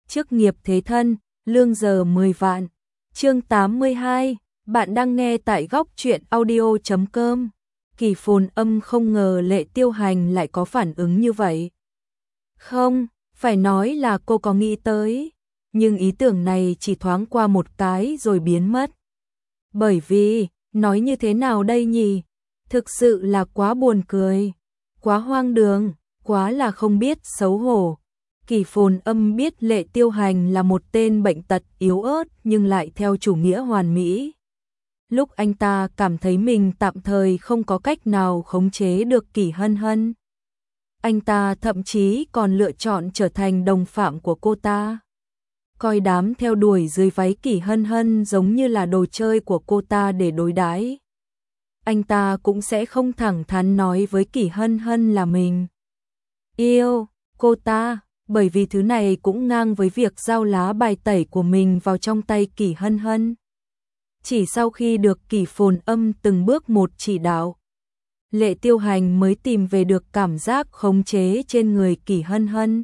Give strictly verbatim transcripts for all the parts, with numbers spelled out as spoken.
chức nghiệp thế thân, lương giờ mười vạn. Chương tám mươi hai, bạn đang nghe tại góc truyện audio chấm com. Kỳ Phồn Âm không ngờ Lệ Tiêu Hành lại có phản ứng như vậy. Không, phải nói là cô có nghĩ tới, nhưng ý tưởng này chỉ thoáng qua một cái rồi biến mất. Bởi vì, nói như thế nào đây nhỉ? Thực sự là quá buồn cười, quá hoang đường, quá là không biết xấu hổ. Kỳ Phồn Âm biết Lệ Tiêu Hành là một tên bệnh tật yếu ớt nhưng lại theo chủ nghĩa hoàn mỹ. Lúc anh ta cảm thấy mình tạm thời không có cách nào khống chế được Kỳ Hân Hân, anh ta thậm chí còn lựa chọn trở thành đồng phạm của cô ta. Coi đám theo đuổi dưới váy Kỳ Hân Hân giống như là đồ chơi của cô ta để đối đãi. Anh ta cũng sẽ không thẳng thắn nói với Kỳ Hân Hân là mình yêu cô ta, bởi vì thứ này cũng ngang với việc giao lá bài tẩy của mình vào trong tay Kỳ Hân Hân. Chỉ sau khi được Kỳ Phồn Âm từng bước một chỉ đạo, Lệ Tiêu Hành mới tìm về được cảm giác khống chế trên người Kỳ Hân Hân.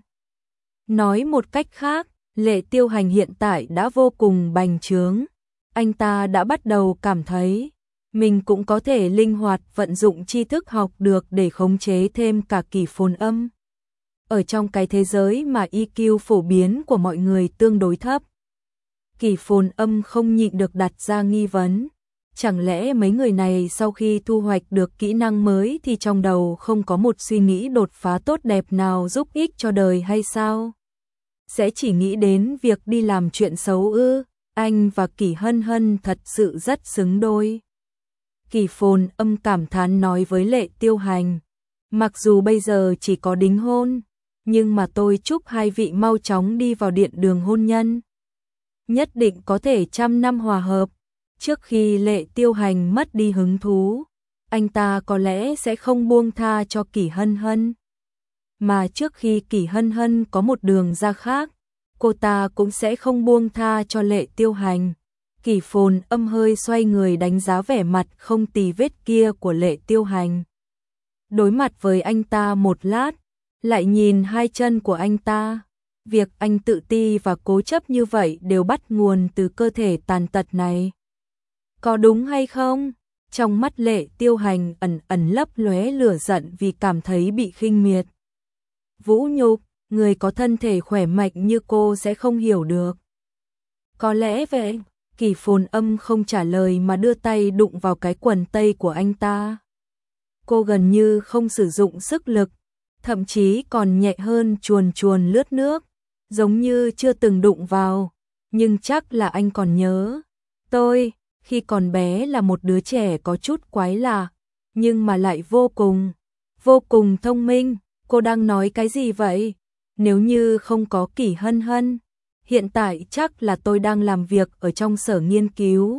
Nói một cách khác, Lệ Tiêu Hành hiện tại đã vô cùng bành trướng. Anh ta đã bắt đầu cảm thấy mình cũng có thể linh hoạt vận dụng tri thức học được để khống chế thêm cả Kỳ Phồn Âm. Ở trong cái thế giới mà i kiu phổ biến của mọi người tương đối thấp, Kỳ Phồn Âm không nhịn được đặt ra nghi vấn. Chẳng lẽ mấy người này sau khi thu hoạch được kỹ năng mới thì trong đầu không có một suy nghĩ đột phá tốt đẹp nào giúp ích cho đời hay sao? Sẽ chỉ nghĩ đến việc đi làm chuyện xấu ư? Anh và Kỳ Hân Hân thật sự rất xứng đôi. Kỳ Phồn Âm cảm thán nói với Lệ Tiêu Hành. Mặc dù bây giờ chỉ có đính hôn, nhưng mà tôi chúc hai vị mau chóng đi vào điện đường hôn nhân. Nhất định có thể trăm năm hòa hợp. Trước khi Lệ Tiêu Hành mất đi hứng thú, anh ta có lẽ sẽ không buông tha cho Kỳ Hân Hân. Mà trước khi Kỳ Hân Hân có một đường ra khác, cô ta cũng sẽ không buông tha cho Lệ Tiêu Hành. Kỳ Phồn Âm hơi xoay người đánh giá vẻ mặt không tì vết kia của Lệ Tiêu Hành. Đối mặt với anh ta một lát, lại nhìn hai chân của anh ta. Việc anh tự ti và cố chấp như vậy đều bắt nguồn từ cơ thể tàn tật này. Có đúng hay không? Trong mắt Lệ Tiêu Hành ẩn ẩn lấp lóe lửa giận vì cảm thấy bị khinh miệt. Vũ nhục, người có thân thể khỏe mạnh như cô sẽ không hiểu được. Có lẽ vậy. Kỳ Phồn Âm không trả lời mà đưa tay đụng vào cái quần tây của anh ta. Cô gần như không sử dụng sức lực, thậm chí còn nhẹ hơn chuồn chuồn lướt nước, giống như chưa từng đụng vào. Nhưng chắc là anh còn nhớ. Tôi, khi còn bé là một đứa trẻ có chút quái lạ, nhưng mà lại vô cùng, vô cùng thông minh. Cô đang nói cái gì vậy? Nếu như không có Kỳ Hân Hân, hiện tại chắc là tôi đang làm việc ở trong sở nghiên cứu,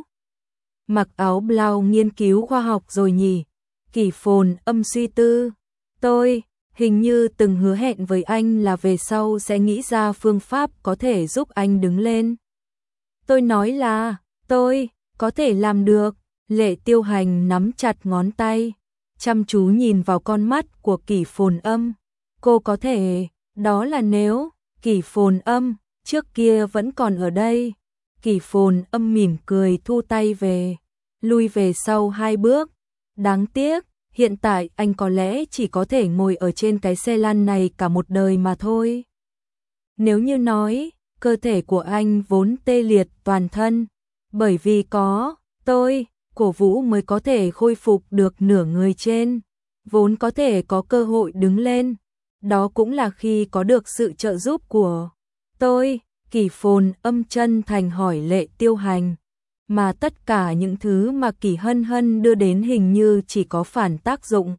mặc áo blau nghiên cứu khoa học rồi nhỉ? Kỳ Phồn Âm suy tư. Tôi hình như từng hứa hẹn với anh là về sau sẽ nghĩ ra phương pháp có thể giúp anh đứng lên. Tôi nói là tôi có thể làm được. Lệ Tiêu Hành nắm chặt ngón tay, chăm chú nhìn vào con mắt của Kỳ Phồn Âm. Cô có thể, đó là nếu Kỳ Phồn Âm trước kia vẫn còn ở đây. Kỳ Phồn Âm mỉm cười thu tay về, lui về sau hai bước. Đáng tiếc, hiện tại anh có lẽ chỉ có thể ngồi ở trên cái xe lăn này cả một đời mà thôi. Nếu như nói, cơ thể của anh vốn tê liệt toàn thân, bởi vì có tôi, cổ vũ mới có thể khôi phục được nửa người trên, vốn có thể có cơ hội đứng lên. Đó cũng là khi có được sự trợ giúp của tôi. Kỳ Phồn Âm chân thành hỏi Lệ Tiêu Hành. Mà tất cả những thứ mà Kỳ Hân Hân đưa đến hình như chỉ có phản tác dụng.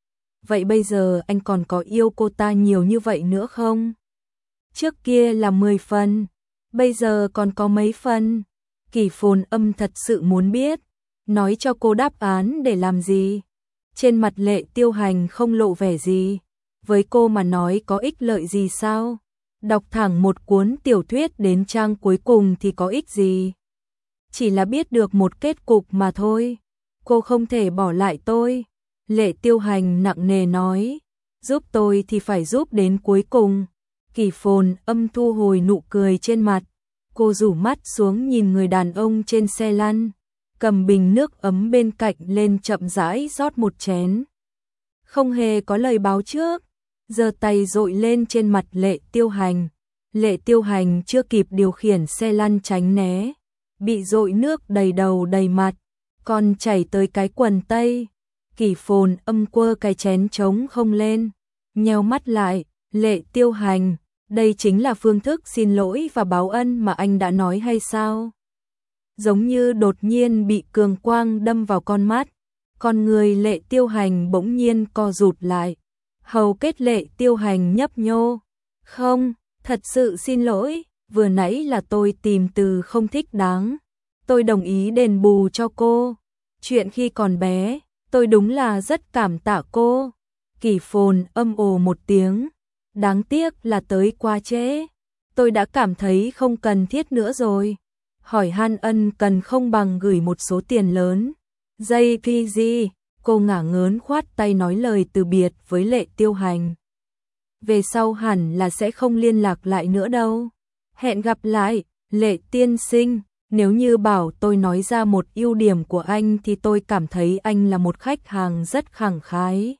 Vậy bây giờ anh còn có yêu cô ta nhiều như vậy nữa không? Trước kia là mười phần, bây giờ còn có mấy phần? Kỳ Phồn Âm thật sự muốn biết, nói cho cô đáp án để làm gì? Trên mặt Lệ Tiêu Hành không lộ vẻ gì. Với cô mà nói có ích lợi gì sao? Đọc thẳng một cuốn tiểu thuyết đến trang cuối cùng thì có ích gì? Chỉ là biết được một kết cục mà thôi. Cô không thể bỏ lại tôi. Lệ Tiêu Hành nặng nề nói. Giúp tôi thì phải giúp đến cuối cùng. Kỷ Phồn Âm thu hồi nụ cười trên mặt, cô rủ mắt xuống nhìn người đàn ông trên xe lăn, cầm bình nước ấm bên cạnh lên chậm rãi rót một chén. Không hề có lời báo trước, giơ tay dội lên trên mặt Lệ Tiêu Hành. Lệ Tiêu Hành chưa kịp điều khiển xe lăn tránh né, bị dội nước đầy đầu đầy mặt, còn chảy tới cái quần tây. Kỷ Phồn Âm quơ cái chén trống không lên, nheo mắt lại, Lệ Tiêu Hành, đây chính là phương thức xin lỗi và báo ân mà anh đã nói hay sao? Giống như đột nhiên bị cường quang đâm vào con mắt, con người Lệ Tiêu Hành bỗng nhiên co rụt lại. Hầu kết Lệ Tiêu Hành nhấp nhô, không, thật sự xin lỗi, vừa nãy là tôi tìm từ không thích đáng, tôi đồng ý đền bù cho cô. Chuyện khi còn bé, tôi đúng là rất cảm tạ cô. Kỷ Phồn Âm ồ một tiếng, đáng tiếc là tới quá trễ, tôi đã cảm thấy không cần thiết nữa rồi. Hỏi han ân cần không bằng gửi một số tiền lớn. Dây pê giê, cô ngả ngớn khoát tay nói lời từ biệt với Lệ Tiêu Hành. Về sau hẳn là sẽ không liên lạc lại nữa đâu. Hẹn gặp lại, Lệ tiên sinh, nếu như bảo tôi nói ra một ưu điểm của anh thì tôi cảm thấy anh là một khách hàng rất khẳng khái.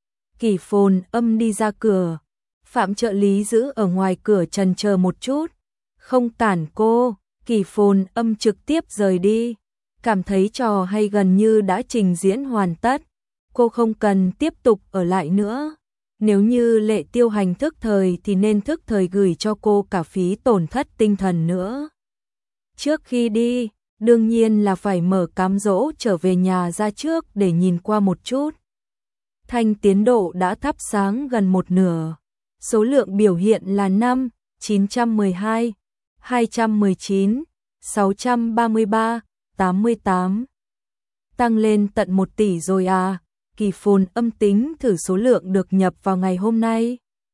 Kỷ Phồn Âm đi ra cửa, Phạm trợ lý giữ ở ngoài cửa chần chờ một chút, không cản cô. Kỷ Phồn Âm trực tiếp rời đi, cảm thấy trò hay gần như đã trình diễn hoàn tất, cô không cần tiếp tục ở lại nữa. Nếu như Lệ Tiêu Hành thức thời thì nên thức thời gửi cho cô cả phí tổn thất tinh thần nữa. Trước khi đi, đương nhiên là phải mở cám dỗ trở về nhà ra trước để nhìn qua một chút. Thanh tiến độ đã thắp sáng gần một nửa, số lượng biểu hiện là năm, chín trăm mười hai, hai trăm mười chín, sáu trăm ba mươi ba, tám mươi tám. Tăng lên tận một tỷ rồi à, Kỷ Phồn Âm tính thử số lượng được nhập vào ngày hôm nay.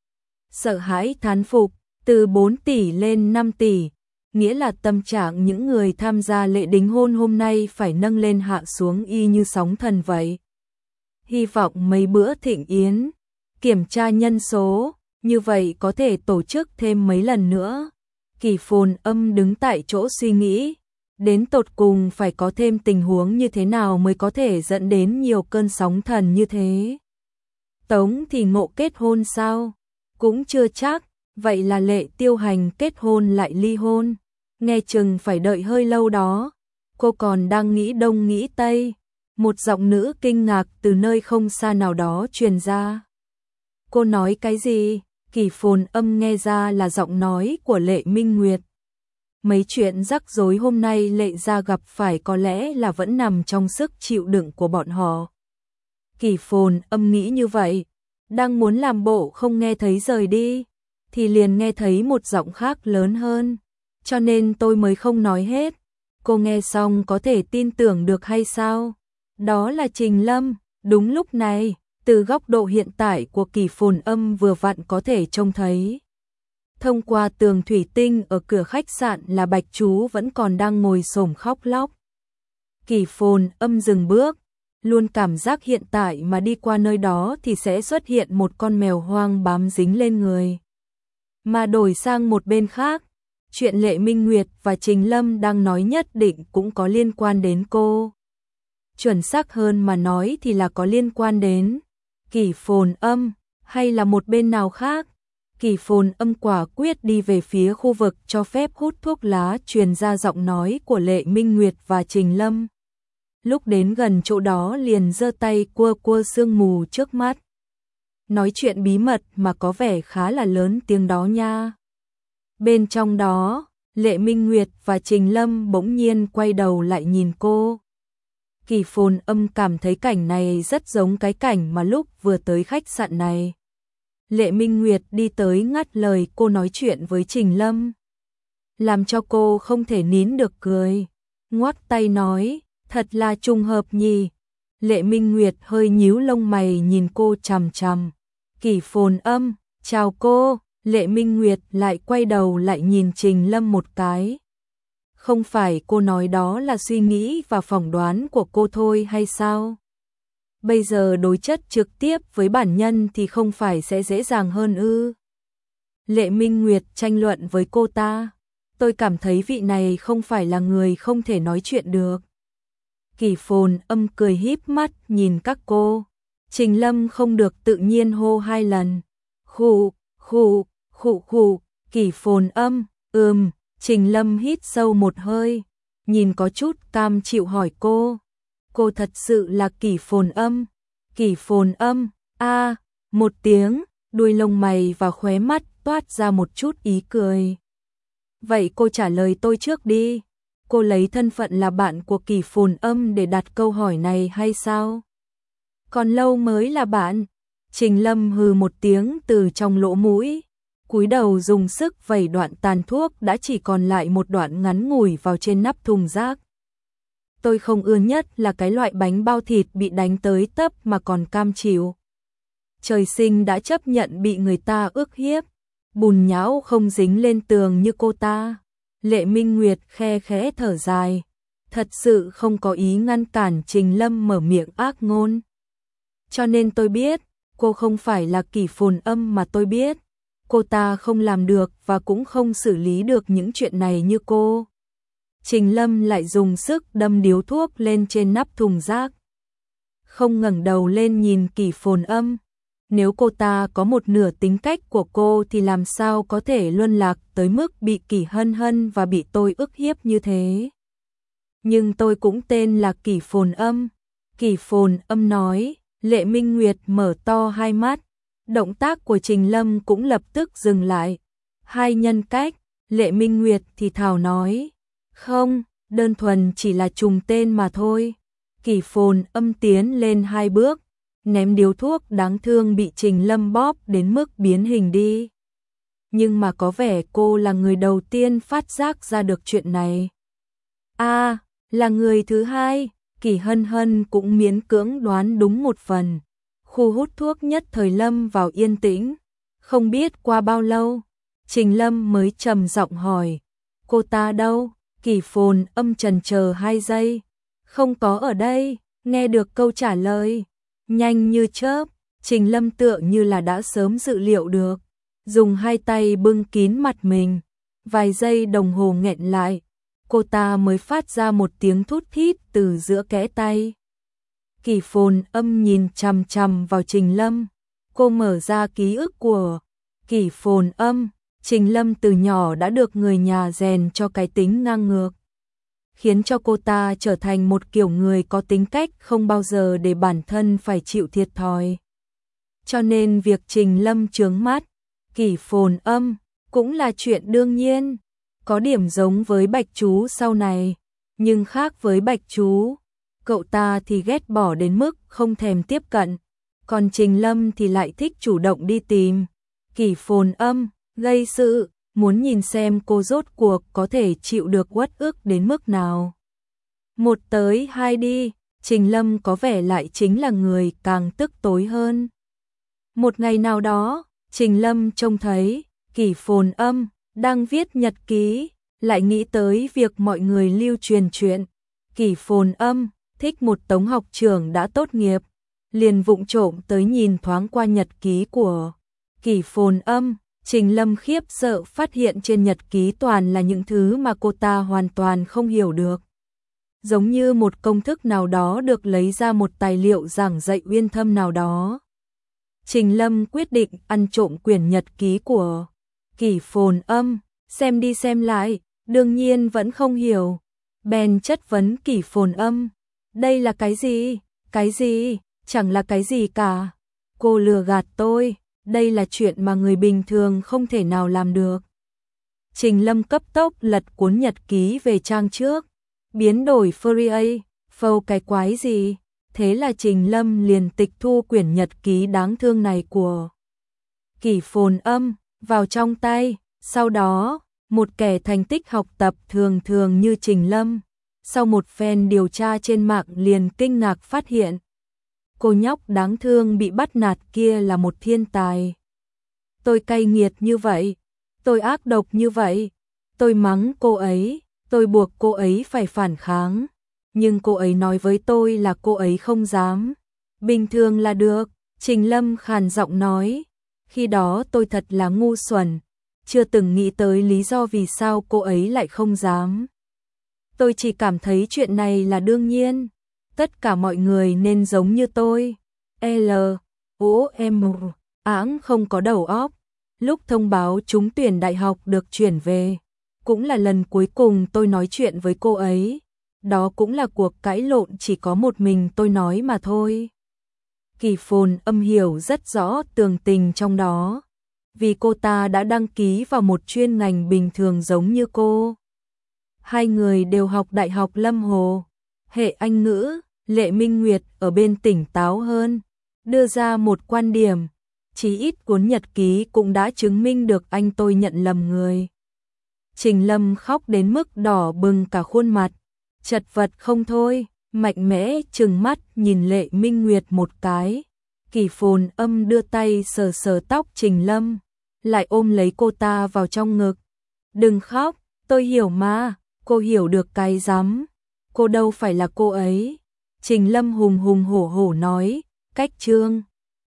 Sợ hãi thán phục, từ bốn tỷ lên năm tỷ, nghĩa là tâm trạng những người tham gia lễ đính hôn hôm nay phải nâng lên hạ xuống y như sóng thần vậy. Hy vọng mấy bữa thịnh yến, kiểm tra nhân số, như vậy có thể tổ chức thêm mấy lần nữa. Kỷ Phồn Âm đứng tại chỗ suy nghĩ, đến tột cùng phải có thêm tình huống như thế nào mới có thể dẫn đến nhiều cơn sóng thần như thế. Tống thì Ngộ kết hôn sao? Cũng chưa chắc, vậy là Lệ Tiêu Hành kết hôn lại ly hôn, nghe chừng phải đợi hơi lâu đó. Cô còn đang nghĩ đông nghĩ tây, một giọng nữ kinh ngạc từ nơi không xa nào đó truyền ra. Cô nói cái gì? Kỷ Phồn Âm nghe ra là giọng nói của Lệ Minh Nguyệt. Mấy chuyện rắc rối hôm nay Lệ gia gặp phải có lẽ là vẫn nằm trong sức chịu đựng của bọn họ. Kỷ Phồn Âm nghĩ như vậy, đang muốn làm bộ không nghe thấy rời đi, thì liền nghe thấy một giọng khác lớn hơn, cho nên tôi mới không nói hết. Cô nghe xong có thể tin tưởng được hay sao? Đó là Trình Lâm. Đúng lúc này, từ góc độ hiện tại của Kỷ Phồn Âm vừa vặn có thể trông thấy. Thông qua tường thủy tinh ở cửa khách sạn là Bạch Chú vẫn còn đang ngồi xổm khóc lóc. Kỷ Phồn Âm dừng bước, luôn cảm giác hiện tại mà đi qua nơi đó thì sẽ xuất hiện một con mèo hoang bám dính lên người. Mà đổi sang một bên khác, chuyện Lệ Minh Nguyệt và Trình Lâm đang nói nhất định cũng có liên quan đến cô. Chuẩn xác hơn mà nói thì là có liên quan đến Kỷ Phồn Âm, hay là một bên nào khác. Kỷ Phồn Âm quả quyết đi về phía khu vực cho phép hút thuốc lá, truyền ra giọng nói của Lệ Minh Nguyệt và Trình Lâm. Lúc đến gần chỗ đó liền giơ tay quơ quơ sương mù trước mắt. Nói chuyện bí mật mà có vẻ khá là lớn tiếng đó nha. Bên trong đó, Lệ Minh Nguyệt và Trình Lâm bỗng nhiên quay đầu lại nhìn cô. Kỷ Phồn Âm cảm thấy cảnh này rất giống cái cảnh mà lúc vừa tới khách sạn này. Lệ Minh Nguyệt đi tới ngắt lời cô nói chuyện với Trình Lâm, làm cho cô không thể nín được cười, ngoắc tay nói, thật là trùng hợp nhỉ. Lệ Minh Nguyệt hơi nhíu lông mày nhìn cô chằm chằm. Kỷ Phồn Âm, chào cô. Lệ Minh Nguyệt lại quay đầu lại nhìn Trình Lâm một cái. Không phải cô nói đó là suy nghĩ và phỏng đoán của cô thôi hay sao? Bây giờ đối chất trực tiếp với bản nhân thì không phải sẽ dễ dàng hơn ư? Lệ Minh Nguyệt tranh luận với cô ta. Tôi cảm thấy vị này không phải là người không thể nói chuyện được. Kỷ Phồn Âm cười híp mắt nhìn các cô. Trình Lâm không được tự nhiên hô hai lần. Khụ, khụ, khụ khụ, Kỷ Phồn Âm, ừm, Trình Lâm hít sâu một hơi, nhìn có chút cam chịu hỏi cô. Cô thật sự là Kỷ Phồn Âm? Kỷ Phồn Âm, a, một tiếng, đuôi lông mày và khóe mắt toát ra một chút ý cười. Vậy cô trả lời tôi trước đi. Cô lấy thân phận là bạn của Kỷ Phồn Âm để đặt câu hỏi này hay sao? Còn lâu mới là bạn. Trình Lâm hừ một tiếng từ trong lỗ mũi, cúi đầu dùng sức vẩy đoạn tàn thuốc đã chỉ còn lại một đoạn ngắn ngủi vào trên nắp thùng rác. Tôi không ưa nhất là cái loại bánh bao thịt bị đánh tới tấp mà còn cam chịu. Trời sinh đã chấp nhận bị người ta ức hiếp, bùn nhão không dính lên tường như cô ta. Lệ Minh Nguyệt khe khẽ thở dài, thật sự không có ý ngăn cản Trình Lâm mở miệng ác ngôn. Cho nên tôi biết, cô không phải là Kỷ Phồn Âm mà tôi biết. Cô ta không làm được và cũng không xử lý được những chuyện này như cô. Trình Lâm lại dùng sức đâm điếu thuốc lên trên nắp thùng rác. Không ngẩng đầu lên nhìn Kỷ Phồn Âm. Nếu cô ta có một nửa tính cách của cô thì làm sao có thể luân lạc tới mức bị Kỷ Hân Hân và bị tôi ức hiếp như thế. Nhưng tôi cũng tên là Kỷ Phồn Âm. Kỷ Phồn Âm nói. Lệ Minh Nguyệt mở to hai mắt. Động tác của Trình Lâm cũng lập tức dừng lại. Hai nhân cách. Lệ Minh Nguyệt thì thào nói. Không, đơn thuần chỉ là trùng tên mà thôi. Kỷ Phồn Âm tiến lên hai bước, ném điếu thuốc đáng thương bị Trình Lâm bóp đến mức biến hình đi. Nhưng mà có vẻ cô là người đầu tiên phát giác ra được chuyện này. À, là người thứ hai. Kỷ Hân Hân cũng miễn cưỡng đoán đúng một phần. Khu hút thuốc nhất thời lâm vào yên tĩnh. Không biết qua bao lâu, Trình Lâm mới trầm giọng hỏi. Cô ta đâu? Kỷ Phồn Âm chần chờ hai giây. Không có ở đây. Nghe được câu trả lời nhanh như chớp, Trình Lâm tựa như là đã sớm dự liệu được. Dùng hai tay bưng kín mặt mình. Vài giây đồng hồ nghẹn lại, cô ta mới phát ra một tiếng thút thít từ giữa kẽ tay. Kỷ Phồn Âm nhìn chằm chằm vào Trình Lâm. Cô mở ra ký ức của Kỷ Phồn Âm. Trình Lâm từ nhỏ đã được người nhà rèn cho cái tính ngang ngược, khiến cho cô ta trở thành một kiểu người có tính cách không bao giờ để bản thân phải chịu thiệt thòi. Cho nên việc Trình Lâm chướng mắt Kỷ Phồn Âm cũng là chuyện đương nhiên. Có điểm giống với Bạch Chú sau này, nhưng khác với Bạch Chú, cậu ta thì ghét bỏ đến mức không thèm tiếp cận, còn Trình Lâm thì lại thích chủ động đi tìm Kỷ Phồn Âm, gây sự, muốn nhìn xem cô rốt cuộc có thể chịu được uất ức đến mức nào. Một tới hai đi, Trình Lâm có vẻ lại chính là người càng tức tối hơn. Một ngày nào đó, Trình Lâm trông thấy Kỷ Phồn Âm đang viết nhật ký, lại nghĩ tới việc mọi người lưu truyền chuyện Kỷ Phồn Âm thích một tống học trưởng đã tốt nghiệp, liền vụng trộm tới nhìn thoáng qua nhật ký của Kỷ Phồn Âm. Trình Lâm khiếp sợ phát hiện trên nhật ký toàn là những thứ mà cô ta hoàn toàn không hiểu được. Giống như một công thức nào đó được lấy ra một tài liệu giảng dạy uyên thâm nào đó. Trình Lâm quyết định ăn trộm quyển nhật ký của Kỷ Phồn Âm, xem đi xem lại, đương nhiên vẫn không hiểu. Bèn chất vấn Kỷ Phồn Âm, đây là cái gì? Cái gì? Chẳng là cái gì cả. Cô lừa gạt tôi, đây là chuyện mà người bình thường không thể nào làm được. Trình Lâm cấp tốc lật cuốn nhật ký về trang trước, biến đổi Fourier, phâu cái quái gì? Thế là Trình Lâm liền tịch thu quyển nhật ký đáng thương này của Kỷ Phồn Âm vào trong tay. Sau đó, một kẻ thành tích học tập thường thường như Trình Lâm, sau một phen điều tra trên mạng liền kinh ngạc phát hiện cô nhóc đáng thương bị bắt nạt kia là một thiên tài. Tôi cay nghiệt như vậy, tôi ác độc như vậy, tôi mắng cô ấy, tôi buộc cô ấy phải phản kháng, nhưng cô ấy nói với tôi là cô ấy không dám. Bình thường là được, Trình Lâm khàn giọng nói, khi đó tôi thật là ngu xuẩn, chưa từng nghĩ tới lý do vì sao cô ấy lại không dám. Tôi chỉ cảm thấy chuyện này là đương nhiên. Tất cả mọi người nên giống như tôi. L. O. M. Áng không có đầu óc. Lúc thông báo trúng tuyển đại học được chuyển về, cũng là lần cuối cùng tôi nói chuyện với cô ấy. Đó cũng là cuộc cãi lộn chỉ có một mình tôi nói mà thôi. Kỳ Phồn Âm hiểu rất rõ tường tình trong đó, vì cô ta đã đăng ký vào một chuyên ngành bình thường giống như cô. Hai người đều học Đại học Lâm Hồ, hệ Anh ngữ. Lệ Minh Nguyệt ở bên tỉnh táo hơn, đưa ra một quan điểm, chí ít cuốn nhật ký cũng đã chứng minh được anh tôi nhận lầm người. Trình Lâm khóc đến mức đỏ bừng cả khuôn mặt, chật vật không thôi, mạnh mẽ trừng mắt nhìn Lệ Minh Nguyệt một cái. Kỳ Phồn Âm đưa tay sờ sờ tóc Trình Lâm, lại ôm lấy cô ta vào trong ngực. Đừng khóc, tôi hiểu mà, cô hiểu được cái rắm, cô đâu phải là cô ấy. Trình Lâm hùng hùng hổ hổ nói, cách Trương